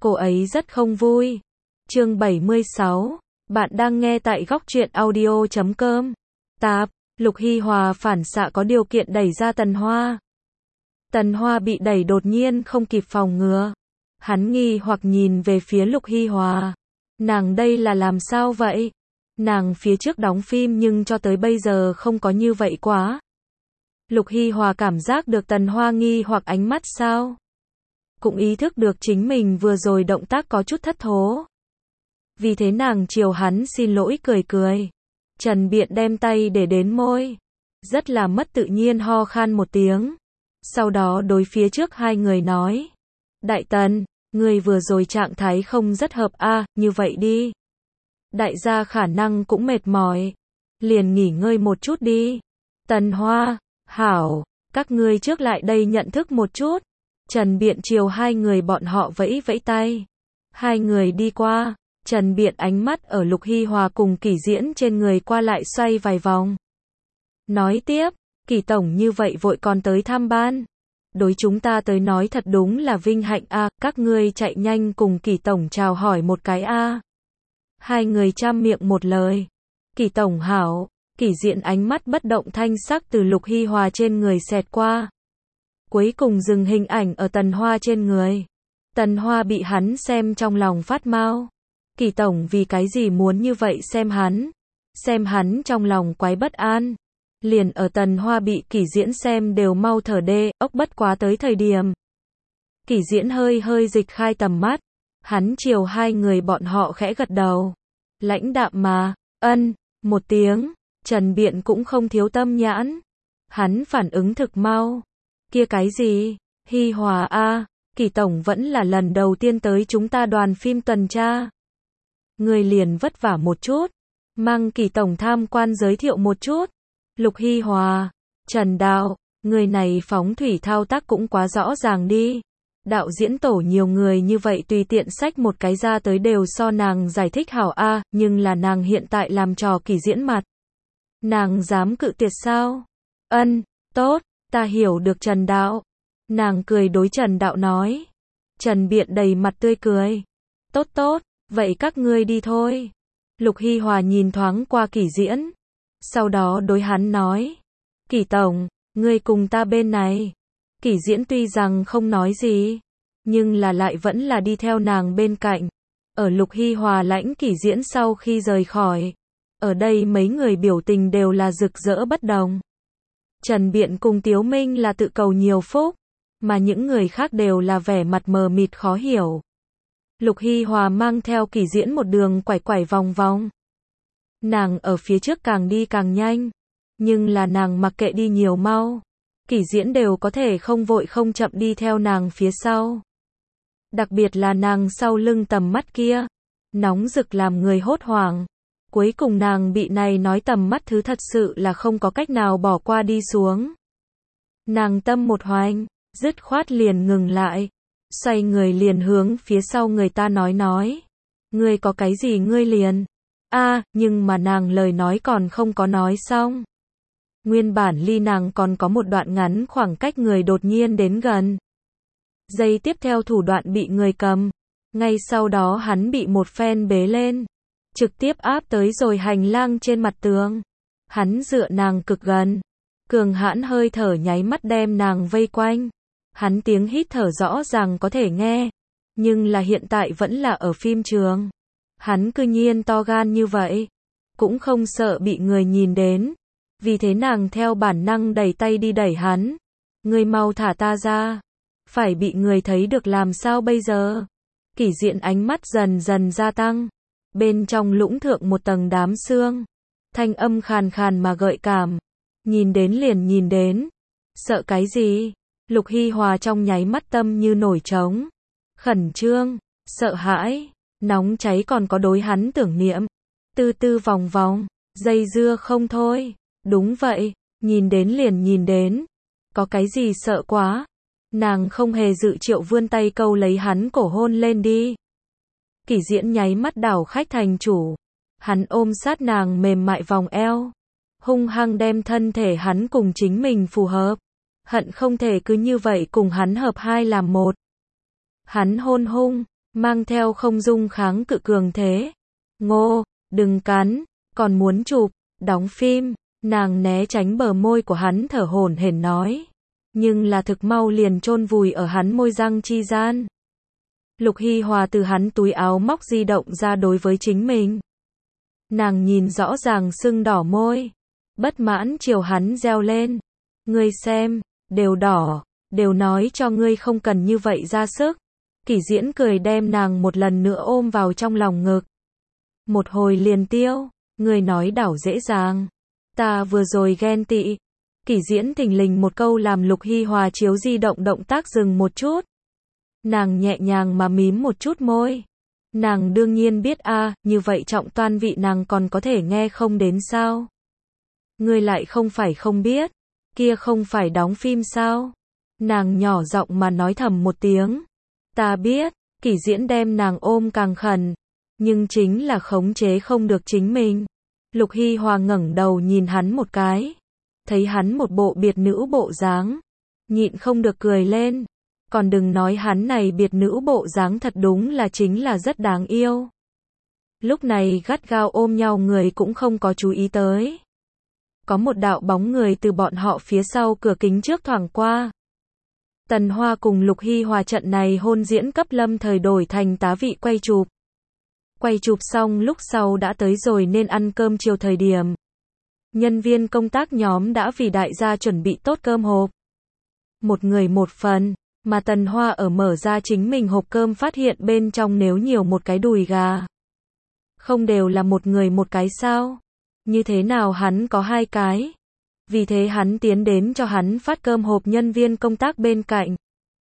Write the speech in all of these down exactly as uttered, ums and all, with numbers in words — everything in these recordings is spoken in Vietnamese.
cô ấy rất không vui. Chương bảy mươi sáu, bạn đang nghe tại góc truyện audio chấm com. Tạp, Lục Hy Hòa phản xạ có điều kiện đẩy ra Tần Hoa. Tần Hoa bị đẩy đột nhiên không kịp phòng ngừa. Hắn nghi hoặc nhìn về phía Lục Hy Hòa. Nàng đây là làm sao vậy? Nàng phía trước đóng phim nhưng cho tới bây giờ không có như vậy quá. Lục Hy Hòa cảm giác được Tần Hoa nghi hoặc ánh mắt sao? Cũng ý thức được chính mình vừa rồi động tác có chút thất thố. Vì thế nàng chiều hắn xin lỗi cười cười. Trần Biện đem tay để đến môi. Rất là mất tự nhiên ho khan một tiếng. Sau đó đối phía trước hai người nói. Đại Tần, người vừa rồi trạng thái không rất hợp a, à, như vậy đi. Đại gia khả năng cũng mệt mỏi. Liền nghỉ ngơi một chút đi. Tần Hoa, hảo, các ngươi trước lại đây nhận thức một chút. Trần Biện chiều hai người bọn họ vẫy vẫy tay. Hai người đi qua. Trần Biện ánh mắt ở Lục Hy Hòa cùng Kỷ Diễn trên người qua lại xoay vài vòng. Nói tiếp, Kỷ tổng như vậy vội còn tới thăm ban. Đối chúng ta tới nói thật đúng là vinh hạnh a, à, các ngươi chạy nhanh cùng Kỷ tổng chào hỏi một cái a. À. Hai người chăm miệng một lời. Kỷ tổng hảo. Kỷ Diễn ánh mắt bất động thanh sắc từ Lục Hy Hòa trên người xẹt qua. Cuối cùng dừng hình ảnh ở Tần Hoa trên người. Tần Hoa bị hắn xem trong lòng phát mau. Kỷ tổng vì cái gì muốn như vậy xem hắn? Xem hắn trong lòng quái bất an. Liền ở Tần Hoa bị Kỷ Diễn xem đều mau thở đê, ốc bất quá tới thời điểm. Kỷ Diễn hơi hơi dịch khai tầm mắt. Hắn chiều hai người bọn họ khẽ gật đầu. Lãnh đạm mà, ân, một tiếng. Trần Biện cũng không thiếu tâm nhãn. Hắn phản ứng thực mau. Kia cái gì? Hy Hòa a, à, Kỷ tổng vẫn là lần đầu tiên tới chúng ta đoàn phim tuần tra. Người liền vất vả một chút. Mang Kỷ tổng tham quan giới thiệu một chút. Lục Hy Hòa, Trần Đạo, người này phóng thủy thao tác cũng quá rõ ràng đi. Đạo diễn tổ nhiều người như vậy tùy tiện xách một cái ra tới đều so nàng giải thích hảo a, à, nhưng là nàng hiện tại làm trò Kỷ Diễn mặt. Nàng dám cự tuyệt sao? Ân, tốt, ta hiểu được Trần Đạo. Nàng cười đối Trần Đạo nói. Trần Biện đầy mặt tươi cười. Tốt tốt, vậy các ngươi đi thôi. Lục Hy Hòa nhìn thoáng qua Kỷ Diễn. Sau đó đối hắn nói. Kỷ tổng, ngươi cùng ta bên này. Kỷ Diễn tuy rằng không nói gì, nhưng là lại vẫn là đi theo nàng bên cạnh. Ở Lục Hy Hòa lãnh Kỷ Diễn sau khi rời khỏi. Ở đây mấy người biểu tình đều là rực rỡ bất đồng. Trần Biện cùng Tiếu Minh là tự cầu nhiều phúc, mà những người khác đều là vẻ mặt mờ mịt khó hiểu. Lục Hy Hòa mang theo Kỷ Diễn một đường quải quải vòng vòng. Nàng ở phía trước càng đi càng nhanh, nhưng là nàng mặc kệ đi nhiều mau. Kỷ Diễn đều có thể không vội không chậm đi theo nàng phía sau. Đặc biệt là nàng sau lưng tầm mắt kia, nóng rực làm người hốt hoảng. Cuối cùng nàng bị này nói tầm mắt thứ thật sự là không có cách nào bỏ qua đi xuống. Nàng tâm một hoành, dứt khoát liền ngừng lại. Xoay người liền hướng phía sau người ta nói nói. Ngươi có cái gì ngươi liền? A, à, nhưng mà nàng lời nói còn không có nói xong. Nguyên bản ly nàng còn có một đoạn ngắn khoảng cách người đột nhiên đến gần. Giây tiếp theo thủ đoạn bị người cầm. Ngay sau đó hắn bị một phen bế lên. Trực tiếp áp tới rồi hành lang trên mặt tường. Hắn dựa nàng cực gần. Cường hãn hơi thở nháy mắt đem nàng vây quanh. Hắn tiếng hít thở rõ ràng có thể nghe. Nhưng là hiện tại vẫn là ở phim trường. Hắn cư nhiên to gan như vậy. Cũng không sợ bị người nhìn đến. Vì thế nàng theo bản năng đẩy tay đi đẩy hắn. Ngươi mau thả ta ra. Phải bị người thấy được làm sao bây giờ? Kỷ Diễn ánh mắt dần dần gia tăng. Bên trong lũng thượng một tầng đám sương. Thanh âm khàn khàn mà gợi cảm. Nhìn đến liền nhìn đến. Sợ cái gì? Lục Hy Hòa trong nháy mắt tâm như nổi trống. Khẩn trương, sợ hãi, nóng cháy còn có đối hắn tưởng niệm. Tư tư vòng vòng, dây dưa không thôi. Đúng vậy, nhìn đến liền nhìn đến. Có cái gì sợ quá? Nàng không hề dự triệu vươn tay câu lấy hắn cổ hôn lên đi. Kỷ Diễn nháy mắt đảo khách thành chủ. Hắn ôm sát nàng mềm mại vòng eo. Hung hăng đem thân thể hắn cùng chính mình phù hợp. Hận không thể cứ như vậy cùng hắn hợp hai làm một. Hắn hôn hung, mang theo không dung kháng cự cường thế. Ngô, đừng cắn, còn muốn chụp, đóng phim, nàng né tránh bờ môi của hắn thở hổn hển nói. Nhưng là thực mau liền chôn vùi ở hắn môi răng chi gian. Lục Hi Hòa từ hắn túi áo móc di động ra đối với chính mình. Nàng nhìn rõ ràng sưng đỏ môi, bất mãn chiều hắn reo lên. Ngươi xem, đều đỏ, đều nói cho ngươi không cần như vậy ra sức. Kỷ Diễn cười đem nàng một lần nữa ôm vào trong lòng ngực. Một hồi liền tiêu, ngươi nói đảo dễ dàng. Ta vừa rồi ghen tị. Kỷ Diễn thình lình một câu làm Lục Hi Hòa chiếu di động động tác dừng một chút. Nàng nhẹ nhàng mà mím một chút môi. Nàng đương nhiên biết a, à, như vậy trọng toan vị nàng còn có thể nghe không đến sao? Ngươi lại không phải không biết, kia không phải đóng phim sao? Nàng nhỏ giọng mà nói thầm một tiếng. Ta biết, Kỷ Diễn đem nàng ôm càng khẩn, nhưng chính là khống chế không được chính mình. Lục Hi Hòa ngẩng đầu nhìn hắn một cái, thấy hắn một bộ biệt nữ bộ dáng, nhịn không được cười lên. Còn đừng nói hắn này biệt nữ bộ dáng thật đúng là chính là rất đáng yêu. Lúc này gắt gao ôm nhau người cũng không có chú ý tới. Có một đạo bóng người từ bọn họ phía sau cửa kính trước thoảng qua. Tần Hoa cùng Lục Hi Hòa trận này hôn diễn cấp lâm thời đổi thành tá vị quay chụp. Quay chụp xong lúc sau đã tới rồi nên ăn cơm chiều thời điểm. Nhân viên công tác nhóm đã vì đại gia chuẩn bị tốt cơm hộp. Một người một phần. Mà Tần Hoa ở mở ra chính mình hộp cơm phát hiện bên trong nếu nhiều một cái đùi gà. Không đều là một người một cái sao? Như thế nào hắn có hai cái? Vì thế hắn tiến đến cho hắn phát cơm hộp nhân viên công tác bên cạnh.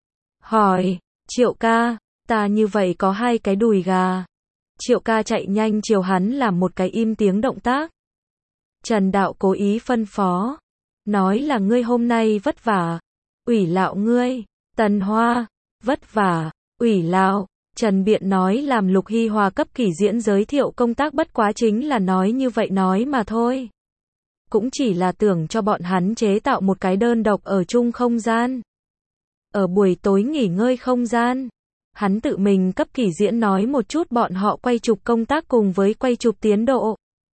Hỏi, Triệu ca, ta như vậy có hai cái đùi gà. Triệu ca chạy nhanh chiều hắn làm một cái im tiếng động tác. Trần Đạo cố ý phân phó. Nói là ngươi hôm nay vất vả. Ủy lạo ngươi. Tần Hoa, vất vả, ủy lạo. Trần Biện nói làm Lục Hi Hòa cấp Kỷ Diễn giới thiệu công tác bất quá chính là nói như vậy nói mà thôi. Cũng chỉ là tưởng cho bọn hắn chế tạo một cái đơn độc ở chung không gian. Ở buổi tối nghỉ ngơi không gian, hắn tự mình cấp Kỷ Diễn nói một chút bọn họ quay chụp công tác cùng với quay chụp tiến độ.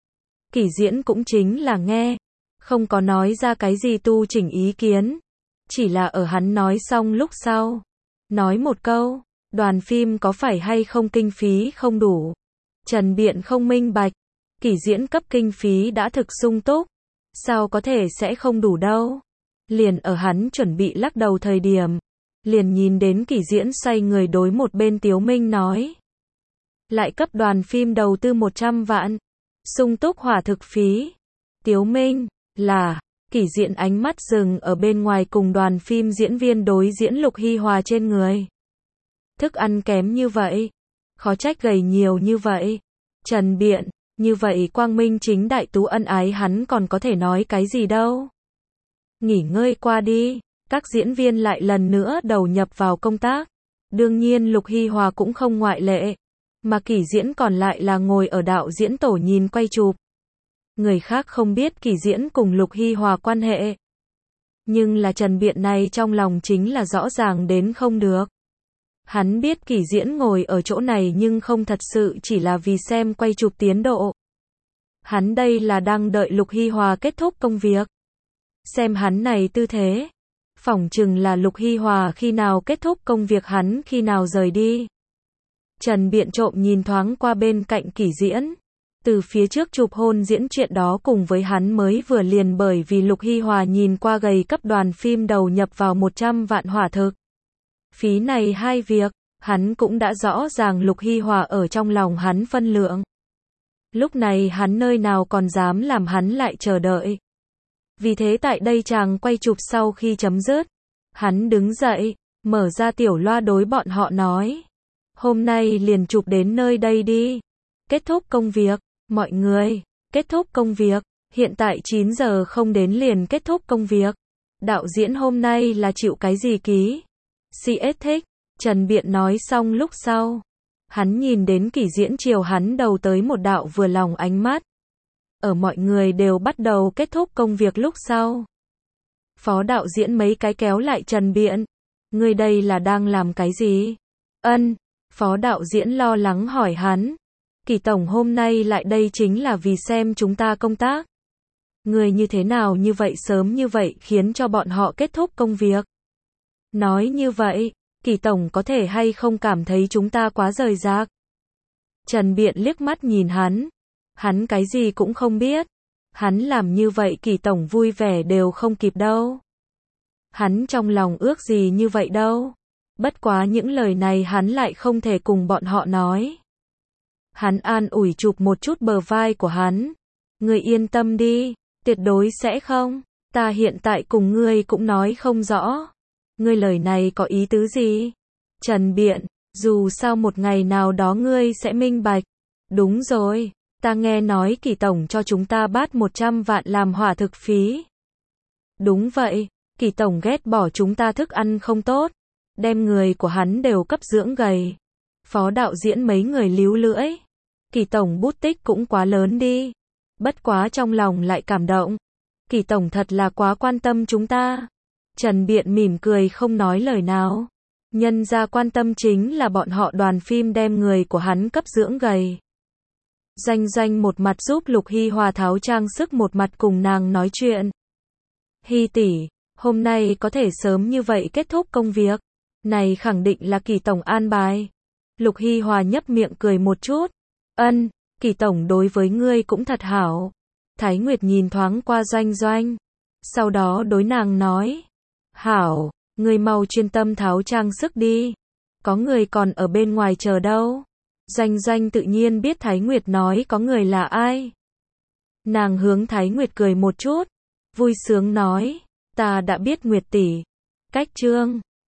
Kỷ Diễn cũng chính là nghe, không có nói ra cái gì tu chỉnh ý kiến. Chỉ là ở hắn nói xong lúc sau, nói một câu, đoàn phim có phải hay không kinh phí không đủ. Trần Biện không minh bạch, Kỷ Diễn cấp kinh phí đã thực sung túc, sao có thể sẽ không đủ đâu. Liền ở hắn chuẩn bị lắc đầu thời điểm, liền nhìn đến Kỷ Diễn xoay người đối một bên Tiếu Minh nói. Lại cấp đoàn phim đầu tư một trăm vạn, sung túc hỏa thực phí. Tiếu Minh, là... Kỷ Diễn ánh mắt dừng ở bên ngoài cùng đoàn phim diễn viên đối diễn Lục Hi Hòa trên người. Thức ăn kém như vậy, khó trách gầy nhiều như vậy. Trần Biện, như vậy quang minh chính đại tú ân ái hắn còn có thể nói cái gì đâu. Nghỉ ngơi qua đi, các diễn viên lại lần nữa đầu nhập vào công tác. Đương nhiên Lục Hi Hòa cũng không ngoại lệ, mà Kỷ Diễn còn lại là ngồi ở đạo diễn tổ nhìn quay chụp. Người khác không biết Kỷ Diễn cùng Lục Hi Hòa quan hệ. Nhưng là Trần Biện này trong lòng chính là rõ ràng đến không được. Hắn biết Kỷ Diễn ngồi ở chỗ này nhưng không thật sự chỉ là vì xem quay chụp tiến độ. Hắn đây là đang đợi Lục Hi Hòa kết thúc công việc. Xem hắn này tư thế, phỏng chừng là Lục Hi Hòa khi nào kết thúc công việc hắn khi nào rời đi. Trần Biện trộm nhìn thoáng qua bên cạnh Kỷ Diễn. Từ phía trước chụp hôn diễn chuyện đó cùng với hắn mới vừa liền bởi vì Lục Hi Hòa nhìn qua gầy cấp đoàn phim đầu nhập vào một trăm vạn hỏa thực. Phí này hai việc, hắn cũng đã rõ ràng Lục Hi Hòa ở trong lòng hắn phân lượng. Lúc này hắn nơi nào còn dám làm hắn lại chờ đợi. Vì thế tại đây chàng quay chụp sau khi chấm dứt, hắn đứng dậy, mở ra tiểu loa đối bọn họ nói. Hôm nay liền chụp đến nơi đây đi. Kết thúc công việc. Mọi người, kết thúc công việc, hiện tại chín giờ không đến liền kết thúc công việc. Đạo diễn hôm nay là chịu cái gì ký? xê ét thích, Trần Biện nói xong lúc sau. Hắn nhìn đến Kỷ Diễn chiều hắn đầu tới một đạo vừa lòng ánh mắt. Ở mọi người đều bắt đầu kết thúc công việc lúc sau. Phó đạo diễn mấy cái kéo lại Trần Biện. Ngươi đây là đang làm cái gì? Ân, Phó đạo diễn lo lắng hỏi hắn. Kỳ tổng hôm nay lại đây chính là vì xem chúng ta công tác. Người như thế nào như vậy sớm như vậy khiến cho bọn họ kết thúc công việc. Nói như vậy, Kỳ tổng có thể hay không cảm thấy chúng ta quá rời rạc. Trần Biện liếc mắt nhìn hắn. Hắn cái gì cũng không biết. Hắn làm như vậy Kỳ tổng vui vẻ đều không kịp đâu. Hắn trong lòng ước gì như vậy đâu. Bất quá những lời này hắn lại không thể cùng bọn họ nói. Hắn an ủi chụp một chút bờ vai của hắn. Ngươi yên tâm đi, tuyệt đối sẽ không. Ta hiện tại cùng ngươi cũng nói không rõ. Ngươi lời này có ý tứ gì? Trần Biện, dù sao một ngày nào đó ngươi sẽ minh bạch. Đúng rồi, ta nghe nói Kỳ tổng cho chúng ta bát một trăm vạn làm hỏa thực phí. Đúng vậy, Kỳ tổng ghét bỏ chúng ta thức ăn không tốt, đem người của hắn đều cấp dưỡng gầy. Phó đạo diễn mấy người líu lưỡi. Kỳ tổng bút tích cũng quá lớn đi. Bất quá trong lòng lại cảm động. Kỳ tổng thật là quá quan tâm chúng ta. Trần Biện mỉm cười không nói lời nào. Nhân ra quan tâm chính là bọn họ đoàn phim đem người của hắn cấp dưỡng gầy. Doanh Doanh một mặt giúp Lục Hy Hòa tháo trang sức, một mặt cùng nàng nói chuyện. Hy tỷ, hôm nay có thể sớm như vậy kết thúc công việc. Này khẳng định là Kỳ tổng an bài. Lục Hy Hòa nhấp miệng cười một chút. Ân, Kỳ tổng đối với ngươi cũng thật hảo. Thái Nguyệt nhìn thoáng qua Doanh Doanh. Sau đó đối nàng nói. Hảo, ngươi mau chuyên tâm tháo trang sức đi. Có người còn ở bên ngoài chờ đâu. Doanh Doanh tự nhiên biết Thái Nguyệt nói có người là ai. Nàng hướng Thái Nguyệt cười một chút. Vui sướng nói. Ta đã biết Nguyệt tỷ. Cách chương